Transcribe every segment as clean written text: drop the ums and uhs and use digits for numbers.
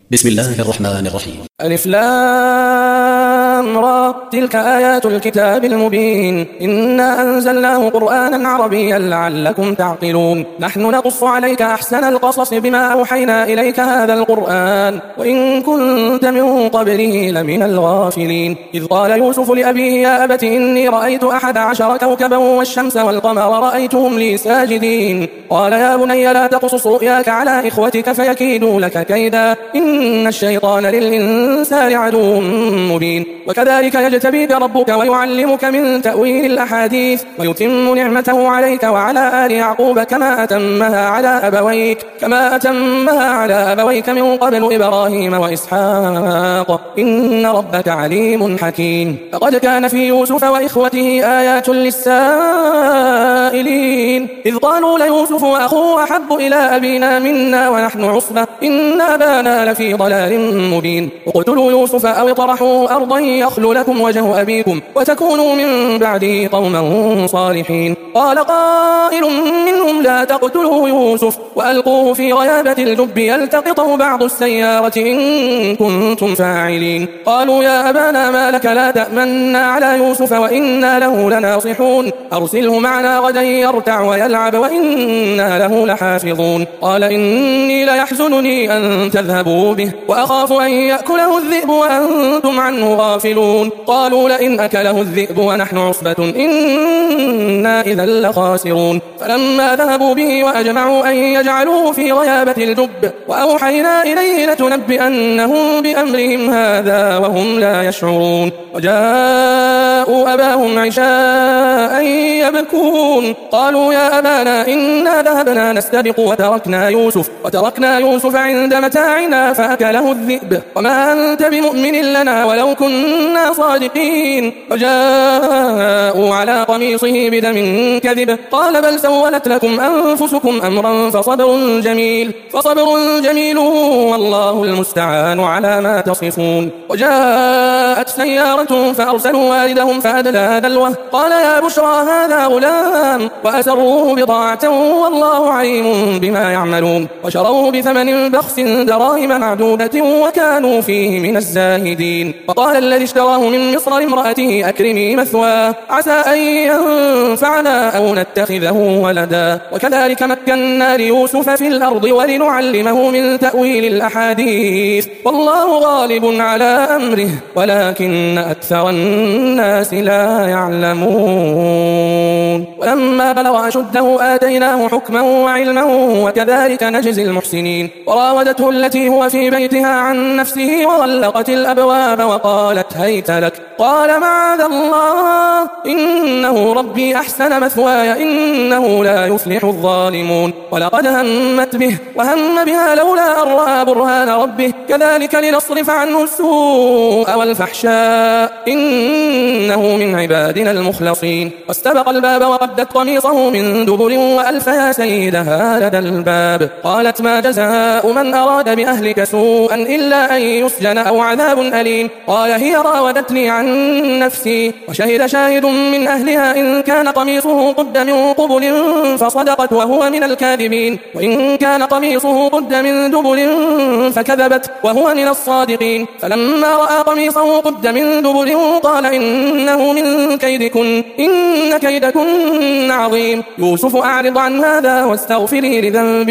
بسم الله الرحمن الرحيم. ألف لام را تلك آيات الكتاب المبين إنا أنزلناه قرآنا عربيا لعلكم تعقلون نحن نقص عليك أحسن القصص بما أوحينا إليك هذا القرآن وإن كنت من قبله لمن الغافلين إذ قال يوسف لأبيه يا أبت إني رأيت 11 كوكبا والشمس والقمر رأيتهم لي ساجدين قال يا بني لا تقصص رؤياك على إخوتك فيكيدوا لك كيدا إن الشيطان للإنسان عدو مبين وكذلك يجتبيك ربك ويعلمك من تأويل الأحاديث ويتم نعمته عليك وعلى آل يعقوب كما أتمها على أبويك من قبل إبراهيم وإسحاق إن ربك عليم حكيم لقد كان في يوسف وإخوته آيات للسائلين إذ قالوا ليوسف وأخوه أحب إلى أبينا منا ونحن عصبة إن أبانا لفي ضلال مبين اقتلوا يوسف أو اطرحوه أرضا يخل لكم وجه أبيكم وتكونوا من بعده قوما صالحين قال قائل منهم لا تقتلوا يوسف وألقوه في غيابة الجب يلتقطه بعض السيارة إن كنتم فاعلين قالوا يا أبانا ما لك لا تأمنا على يوسف وإنا له لناصحون أرسله معنا غدا يرتع ويلعب وإنا له لحافظون قال إني ليحزنني أن تذهبوا به وأخاف أن يأكله الذئب وأنتم عنه غافلون قالوا لئن أكله الذئب ونحن عصبة إنا إذا لخاسرون فلما ذهبوا به وأجمعوا أن يجعلوه في غيابة الجب وأوحينا إليه لتنبئنهم بأمرهم هذا وهم لا يشعرون وجاءوا أباهم عشاء يبكون قالوا يا أبانا إنا ذهبنا نستبق وتركنا يوسف عند متاعنا فأكله الذئب وما أنت بمؤمن لنا ولو كنا صادقين وجاءوا على قميصه بدم كذب قال بل سولت لكم أنفسكم أمرا فصبر جميل والله المستعان على ما تصفون وجاءت سيارة فأرسلوا والدهم فأدلى دلوه قال يا بشرى هذا غلام وأسروه بضاعة والله عليم بما يعملون وشروه بثمن بخس دراهم معدودة وكانوا فيه من الزاهدين وقال الذي اشتراه من مصر لامرأته أكرمي مثواه عسى أن ينفعنا أو نتخذه ولدا وكذلك مكنا ليوسف في الأرض ولنعلمه من تأويل الأحاديث والله غالب على أمره ولكن أكثر الناس لا يعلمون ولما بلغ أشده آتيناه حكما وعلما وكذلك نجزي المحسنين وراودته التي هو في بيتها عن نفسه وغلقت الأبواب وقالت هيت لك قال معاذ الله إنه ربي أحسن مثواي إنه لا يفلح الظالمون ولقد همت به وهم بها لولا أن رأى برهان ربه كذلك لنصرف عنه السوء والفحشاء إنه من عبادنا المخلصين واستبق الباب وقدت قميصه من دبر وألف يا سيدها لدى الباب قالت ما جزاء من أراد بأهلك سوءا إلا أن يسجن أو عذاب أليم قال هي راودتني عن نفسي وشهد شاهد من أهلها إن كان قميصه قد من قبل فصدقت وهو من الكاذبين وإن كان قميصه قد من دبر فكذبت وهو من الصادقين فلما رأى قميصه قد من دبر قال إنه من كيدكن إن كيدكن عظيم يوسف أعرض عن هذا واستغفري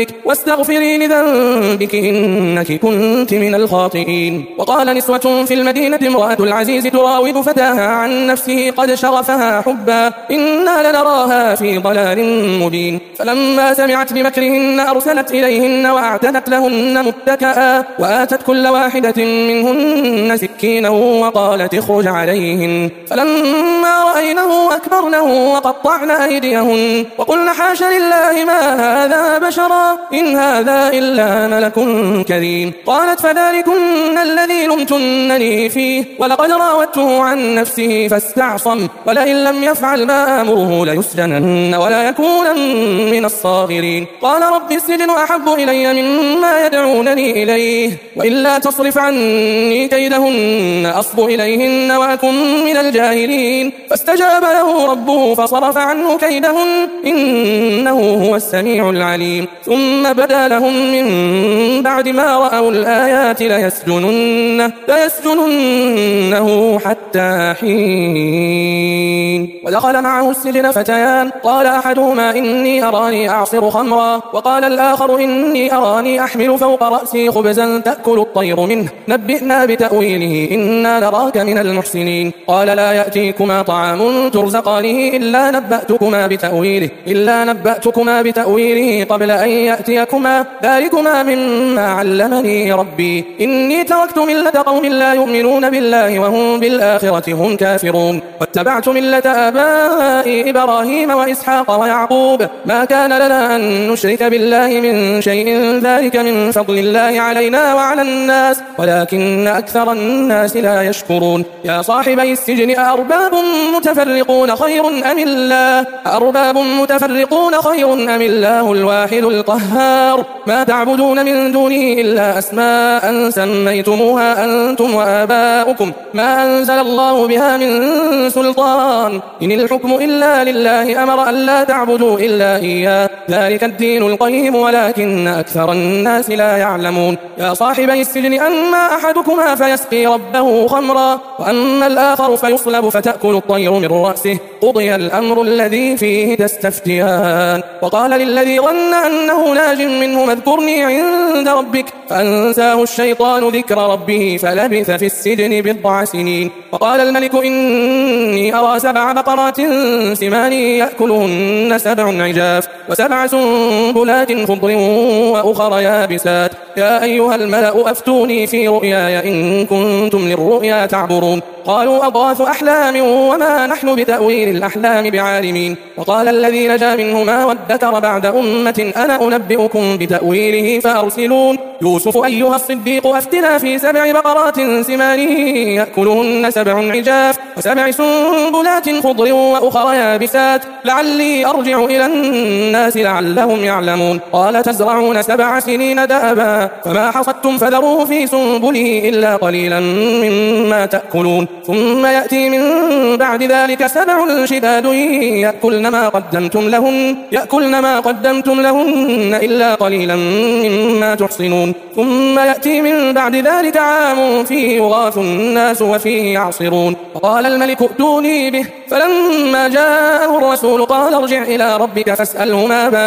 لذنبك إنك كنت من الخاطئين وقال نسوة في المدينة امرأة العزيز تراود فتاها عن نفسه قد شغفها حبا إنا لنراها في ضلال مبين فلما سمعت بمكرهن أرسلت إليهن وأعتدت لهن متكئا وآتت كل واحدة منهن سكينا وقالت اخرج عليهن فلما رأينه أكبرنه وقطعن أيديهن وقلن حاش لله ما هذا بشرا إن هذا إلا ملك كريم قالت فذلكن الذي لمتنني فيه ولقد راودته عن نفسه فاستعصم ولئن لم يفعل ما آمره ليسجنن ولا يكونن من الصاغرين قال رب السجن أحب إلي مما يدعونني إليه وإلا تصرف عني كيدهن أصب إليهن وأكن من الجاهلين فاستجاب له ربه فصرف عنه كيدهن إنه هو السميع العليم ثم بدا لهم من بعد ما رأوا واتبعوا الآيات ليسجننه حتى حين. ودخل معه السجن فتيان، قال أحدهما إني أراني أعصر خمرا، وقال الآخر إني أراني أحمل فوق رأسي خبزا تأكل الطير منه، نبئنا بتأويله إنا نراك من المحسنين. قال لا يأتيكما طعام ترزقانه إلا نبأتكما بتأويله قبل أن يأتيكما، ذلكما مما علمني ربي، إني تركت ملة قوم لا يؤمنون بالله وهم بالآخرة هم كافرون، واتبعت ملة آبائي إبراهيم وإسحاق ويعقوب، ما كان لنا أن نشرك بالله من شيء، ذلك من فضل الله علينا وعلى الناس ولكن أكثر الناس لا يشكرون. يا صاحبي السجن أأرباب متفرقون خير أم الله الواحد القهار. ما تعبدون من دونه إلا أسماء سميتموها أنتم وآباؤكم ما أنزل الله بها من سلطان، إن الحكم إلا لله أمر أن لا تعبدوا إلا إياه، ذلك الدين القيم ولكن أكثر الناس لا يعلمون. يا صاحبي السجن أما أحدكما فيسقي ربه خمرا، وأما الآخر فيصلب فتأكل الطير من رأسه، قضي الأمر الذي فيه تستفتيان. وقال للذي ظن أنه ناج منه اذكرني عند ربك، فأنساه الشيطان ذكر ربه فلبث في السجن 10 سنين. وقال الملك إني أرى 7 بقرات سمان يأكلهن 7 عجاف و7 سنبلات خضر وأخر يابسات، يا أيها الملأ أفتوني في رؤياي إن كنتم للرؤيا تعبرون. قالوا أضغاث أحلام وما نحن بتأويل الأحلام بعالمين. وقال الذي نجا منهما وادكر بعد أمة أنا أنبئكم بتأويله فأرسلون. يوسف أيها الصديق أفتنا في 7 بقرات سمان يأكلهن 7 عجاف و7 سنبلات خضر وأخر يابسات لعلي أرجع إلى الناس لعلهم يعلمون. قال تزرعون 7 سنين دابا فما حصدتم فذروه في سنبله إلا قليلا مما تأكلون، ثم يأتي من بعد ذلك 7 شداد يأكلن ما قدمتم لهن إلا قليلا مما تحصنون، ثم يأتي من بعد ذلك عام فيه يغاث الناس وفيه يعصرون. وقال الملك ائتوني به، فلما جاءه الرسول قال ارجع إلى ربك فاسأله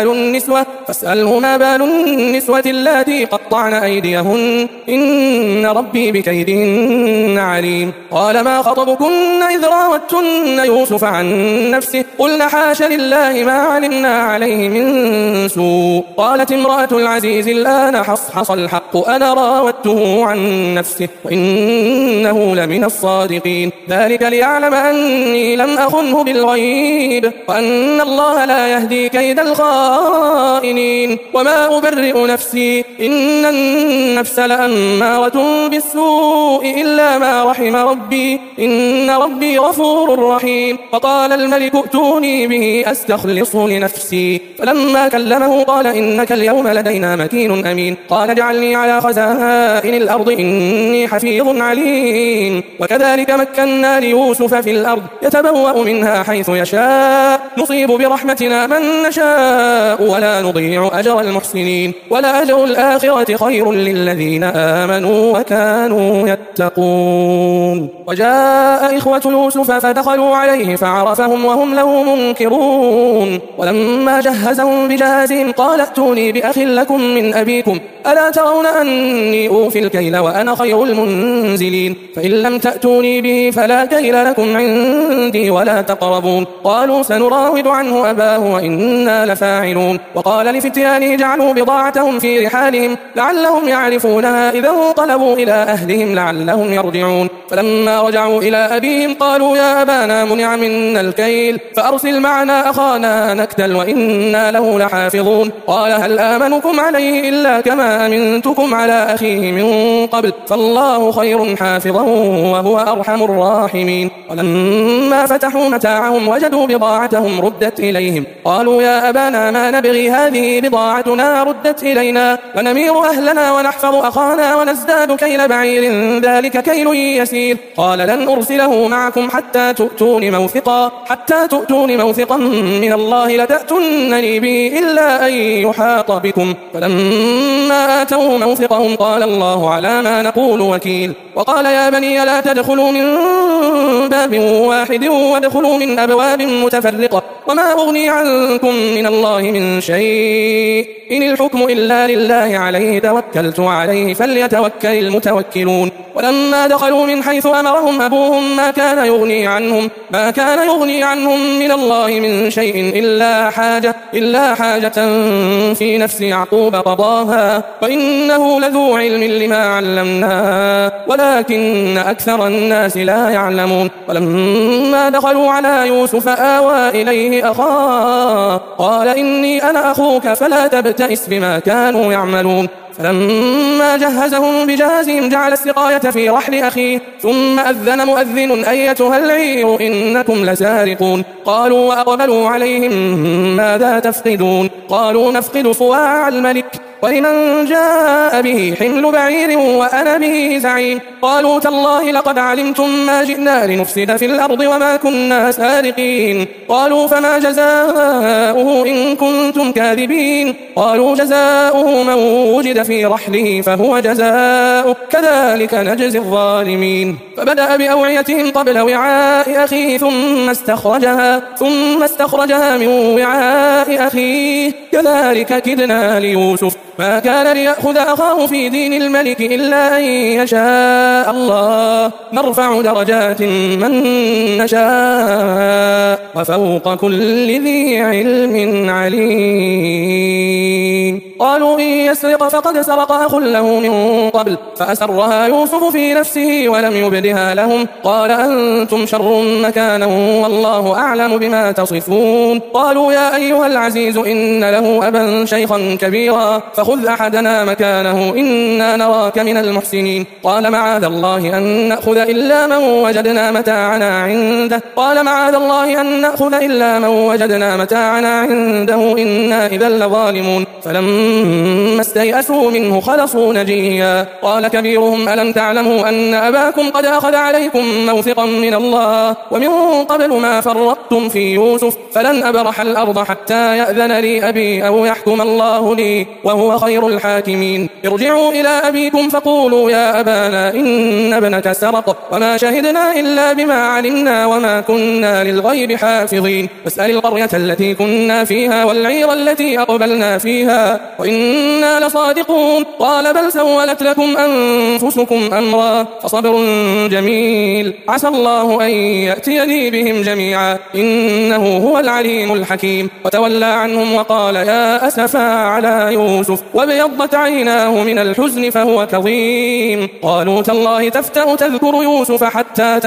ما بال النسوة اللاتي قطعن أيديهن إن ربي بكيدهن عليم. قال ما خطبكن إذ راوتن يوسف عن نفسه قلن حاش لله ما علمنا عليه من سوء. قالت امرأة العزيز الآن حصحص الحق أنا راودته عن نفسه وإنه لمن الصادقين، ذلك ليعلم أني لم أخنه بالغيب وأن الله لا يهدي كيد الخائنين. وما أبرئ نفسي إن النفس لأمارة بالسوء إلا ما رحم ربي إن ربي غفور رحيم. فقال الملك ائتوني به أستخلصه لنفسي، فلما كلمه قال إنك اليوم لدينا مكين أمين. قال اجعلني على خزائن الأرض إني حفيظ عليم. وكذلك مكنا ليوسف في الأرض يتبوأ منها حيث يشاء نصيب برحمتنا من نشاء ولا نضيع أجر المحسنين ولأجر الآخرة خير للذين آمنوا وكانوا يتقون. وجاء إخوة يوسف فدخلوا عليه فعرفهم وهم له منكرون. ولما جهزهم بجهازهم قال ائتوني بأخ لكم من أبيكم ألا ترون أني أوفي الكيل وأنا خير المنزلين، فإن لم تأتوني به فلا كيل لكم عندي ولا تقربون. قالوا سنراود عنه أباه وإنا لفاعلون. وقال لفتيانه جعلوا بضاعتهم في رحالهم لعلهم يعرفونها إذا انقلبوا إلى أهلهم لعلهم يرجعون. فلما رجعوا إلى أبيهم قالوا يا أبانا منع منا الكيل فأرسل معنا أخانا نكتل وإنا له لحافظون. قال هل آمنكم عليه إلا كما أمنتكم على أخيه من قبل فالله خير حافظا وهو أرحم الراحمين. ولما فتحوا متاعهم وجدوا بضاعتهم ردت إليهم قالوا يا أبانا ما نبغي هذه بضاعتنا ردت إلينا ونمير أهلنا ونحفظ أخانا ونزداد كيل بعير ذلك كيل يسير. قال لن أرسله معكم حتى تؤتون موثقا من الله لتأتونني به إلا أن يحاط بكم. فلما وآتوا موثقهم قال الله على ما نقول وكيل. وقال يا بني لا تدخلوا من باب واحد وادخلوا من أبواب متفرقة وما أغني عنكم من الله من شيء إن الحكم إلا لله عليه توكلت عليه فليتوكل المتوكلون. ولما دخلوا من حيث أمرهم أبوهم ما كان يغني عنهم من الله من شيء إلا حاجة في نفس يعقوب قضاها وإنه لذو علم لما علمناه ولكن أكثر الناس لا يعلمون. ولما دخلوا على يوسف آوى إليه أخاه قال إني أنا أخوك فلا تبتئس بما كانوا يعملون. فلما جهزهم بجهازهم جعل السقاية في رحل أخيه ثم أذن مؤذن أيتها العير إنكم لسارقون. قالوا وأقبلوا عليهم ماذا تفقدون قالوا نفقد صواع الملك ولمن جاء به حمل بعير وأنا به زعيم. قالوا تالله لقد علمتم ما جئنا لنفسد في الأرض وما كنا سارقين. قالوا فما جزاؤه إن كنتم كاذبين. قالوا جزاؤه من وجد في رحله فهو جزاؤه كذلك نجزي الظالمين. فبدأ بأوعيتهم قبل وعاء أخيه ثم استخرجها من وعاء أخيه كذلك كدنا ليوسف ما كان ليأخذ أخاه في دين الملك إلا أن يشاء الله نرفع درجات من نشاء وفوق كل ذي علم عليم. قالوا إن يسرق فقد سرق أخ له من قبل فأسرها يوسف في نفسه ولم يبدها لهم قال أنتم شر مكانا والله أعلم بما تصفون. قالوا يا أيها العزيز إن له أبا شيخا كبيرا فخذ أحدنا مكانه إنا نراك من المحسنين. قال معاذ الله أن نأخذ إلا من وجدنا متاعنا عنده إنا إذا لظالمون. فلما استيأسوا منه خلصوا نجيا. قال كبيرهم ألم تعلموا أن أباكم قد أخذ عليكم موثقا من الله ومن قبل ما فرطتم في يوسف فلن أبرح الأرض حتى يأذن لي أبي أو يحكم الله لي وهو خير الحاكمين. ارجعوا إلى أبيكم فقولوا يا أبانا إن ابنك سرق وما شهدنا إلا بما علمنا وما كنا للغيب حافظين. فاسأل القرية التي كنا فيها والعير التي أقبلنا فيها وإنا لصادقون. قال بل سولت لكم أنفسكم أمرا فصبر جميل عسى الله أن يأتيني بهم جميعا إنه هو العليم الحكيم. وتولى عنهم وقال يا أسفا على يوسف وابيضت عيناه من الحزن فهو كظيم. قالوا تالله تفتأ تذكر يوسف حتى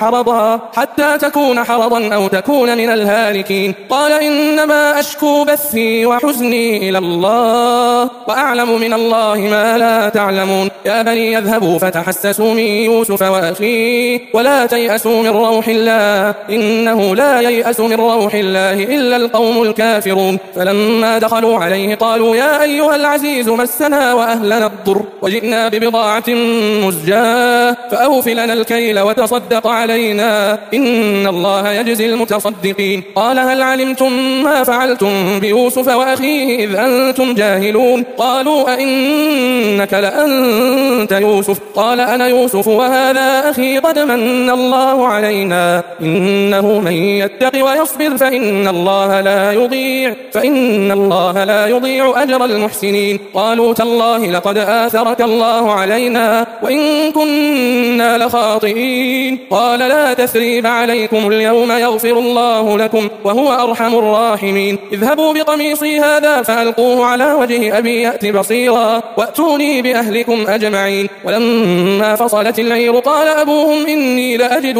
تكون حرضا أو تكون من الهالكين. قال إنما أشكو بثي وحزني إلى الله وأعلم من الله ما لا تعلمون. يا بني يذهبوا فتحسسوا من يوسف وأخيه ولا تيأسوا من روح الله إنه لا ييأس من روح الله إلا القوم الكافرون. فلما دخلوا عليه قالوا يا أيها العزيز مسنا وأهلنا الضر وجئنا ببضاعة مزجاة فأوف لنا الكيل وتصدق علينا إن الله يجزي المتصدقين. قال هل علمتم ما فعلتم بيوسف وأخيه إذ أنتم جاهلون. قالوا أئنك لأنت يوسف. قال أنا يوسف وهذا أخي قد من الله علينا إنه من يتق ويصبر فإن الله لا يضيع أجر المحسنين. قالوا تالله لقد آثرك الله علينا وإن كنا لخاطئين. قال لا تثريب عليكم اليوم يغفر الله لكم وهو أرحم الراحمين. اذهبوا بقميصي هذا فألقوه على وجه أبي يأت بصيرا وأتوني بأهلكم أجمعين. ولما فصلت العير قال أبوهم إني لأجد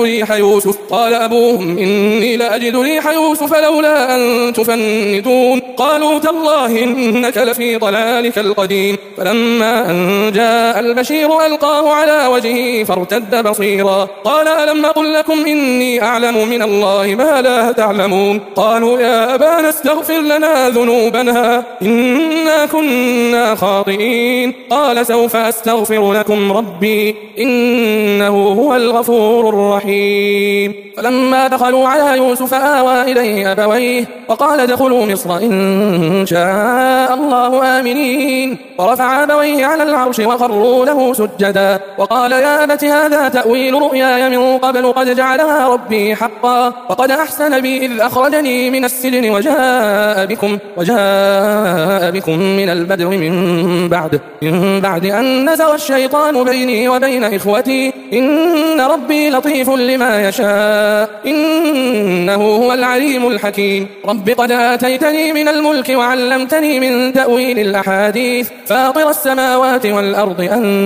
ريح يوسف لولا أن تفندون. قالوا تالله إنك لفي ضلالك القديم. فلما أن جاء البشير ألقاه على وجهه فارتد بصيرا. قال ألم أقل لكم إني أعلم من الله ما لا تعلمون. قالوا يا أبانا استغفر لنا ذنوبنا إنه إنا كنا خاطئين. قال سوف أستغفر لكم ربي إنه هو الغفور الرحيم. فلما دخلوا على يوسف آوى إليه أبويه وقال ادخلوا مصر إن شاء الله آمنين. ورفع أبويه على العرش وخروا له سجدا وقال يا أبت هذا تأويل رؤياي من قبل قد جعلها ربي حقا وقد أحسن بي إذ أخرجني من السجن وجاء بكم من البدو من بعد أن نزغ الشيطان بيني وبين إخوتي إن ربي لطيف لما يشاء إنه هو العليم الحكيم. رب قد آتيتني من الملك وعلمتني من تأويل الأحاديث فاطر السماوات والأرض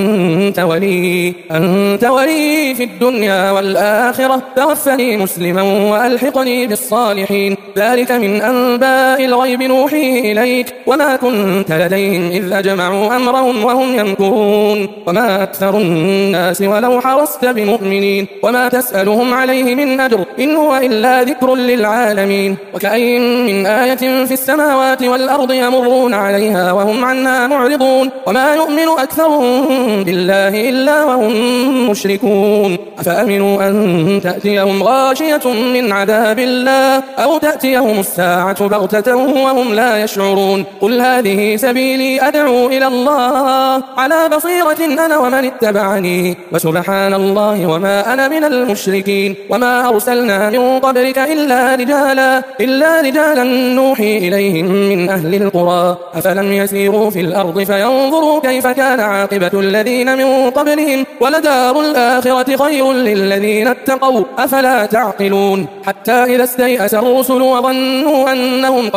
أنت ولي في الدنيا والآخرة توفني مسلما وألحقني بالصالحين. ذلك من أنباء الغيب نوحيه إليك وما كنت لديهم إذ أجمعوا أمرهم وهم يمكرون. وما أكثر الناس ولو حرصت بمؤمنين وما تسألهم عليه من أجر إن هو إلا ذكر للعالمين. وكأين من آية في السماوات والأرض يمرون عليها وهم عنها معرضون وما يؤمن أكثرهم بالله إلا وهم مشركون. أفأمنوا أن تأتيهم غاشية من عذاب الله أو تأتيهم الساعة بغتة وهم لا يشعرون. قل هذه سبيلي أدعو إلى الله على بصيرة أنا ومن اتبعني وسبحان الله وما أنا من المشركين. وما أرسلنا من قبلك إلا رجالا نوحي إليهم من أهل القرى أفلم يسيروا في الأرض فينظروا كيف كان عاقبة الذين من قبلهم ولدار الآخرة خير للذين اتقوا أفلا تعقلون. حتى إذا استيأس الرسل وظنوا أنهم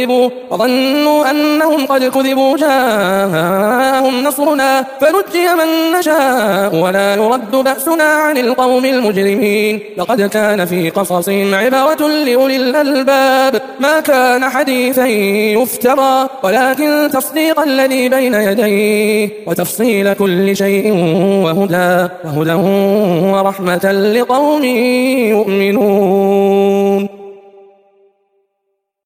قد كذبوا جاءهم نصرنا فنجي من نشاء ولا يرد بأسنا عن القوم المجرمين. لقد كان في قصصهم عبرة لأولي الألباب ما كان حديثا يفترى ولكن تصديق الذي بين يديه وتفصيل كل شيء وهدى ورحمة لقوم يؤمنون.